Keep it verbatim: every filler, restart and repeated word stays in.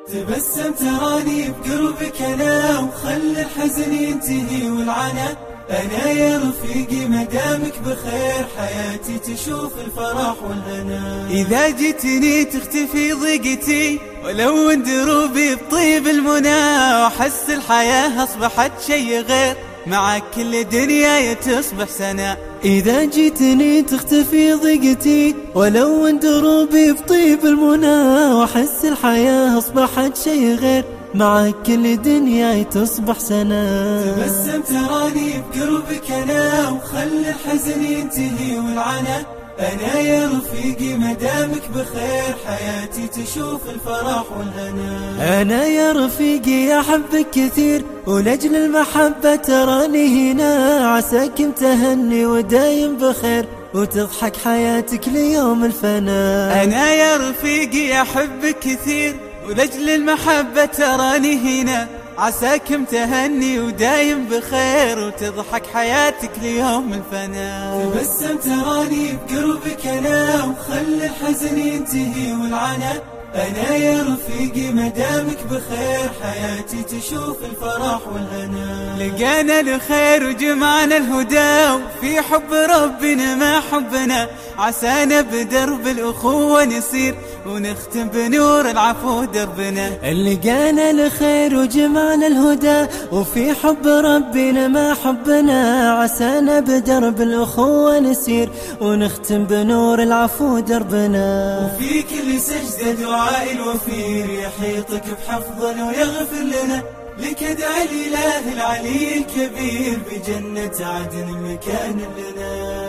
تبسم تراني بقربك أنا، وخلي الحزن ينتهي والعنا. أنا يا رفيقي مدامك بخير، حياتي تشوف الفرح والهنا. إذا جيتني تختفي ضيقتي، ولو ان دروبي بطيب المنى، وأحس الحياة أصبحت شي غير، معك كل دنيا تصبح سنة. إذا جيتني تختفي ضيقتي، ولو ان دروبي بطيب المنى، وأحس الحياة أصبحت شي غير، معك كل دنيا تصبح سنة. تبسم تراني بقربك أنا، وخلي الحزن ينتهي والعنا. أنا يا رفيقي مدامك بخير، حياتي تشوف الفرح والهنا. أنا يا رفيقي أحبك كثير، ولأجل المحبة تراني هنا، عساك متهني ودايم بخير، وتضحك حياتك ليوم الفنا. أنا يا رفيقي أحبك كثير، ولأجل المحبة تراني هنا، عساك متهني ودايم بخير، وتضحك حياتك ليوم الفنا. تبسم تراني بقربك أنا، وخلي الحزن ينتهي والعنا. أنا يا رفيقي مدامك بخير، حياتي تشوف الفرح والهنا. لقانا الخير وجمعنا الهدى، وفي حب ربنا ما حبنا، عسانا بدرب الأخوة نسير، ونختم بنور العفو دربنا. لقانا الخير وجمعنا الهدى، وفي حب ربنا ما حبنا، عسانا بدرب الأخوة نسير، ونختم بنور العفو دربنا. وفي كل سجدة دعاء الوفير، يحيطك بحفظه ويغفر لنا. لك ادعي الإله العلي الكبير، بجنة عدن مكان لنا.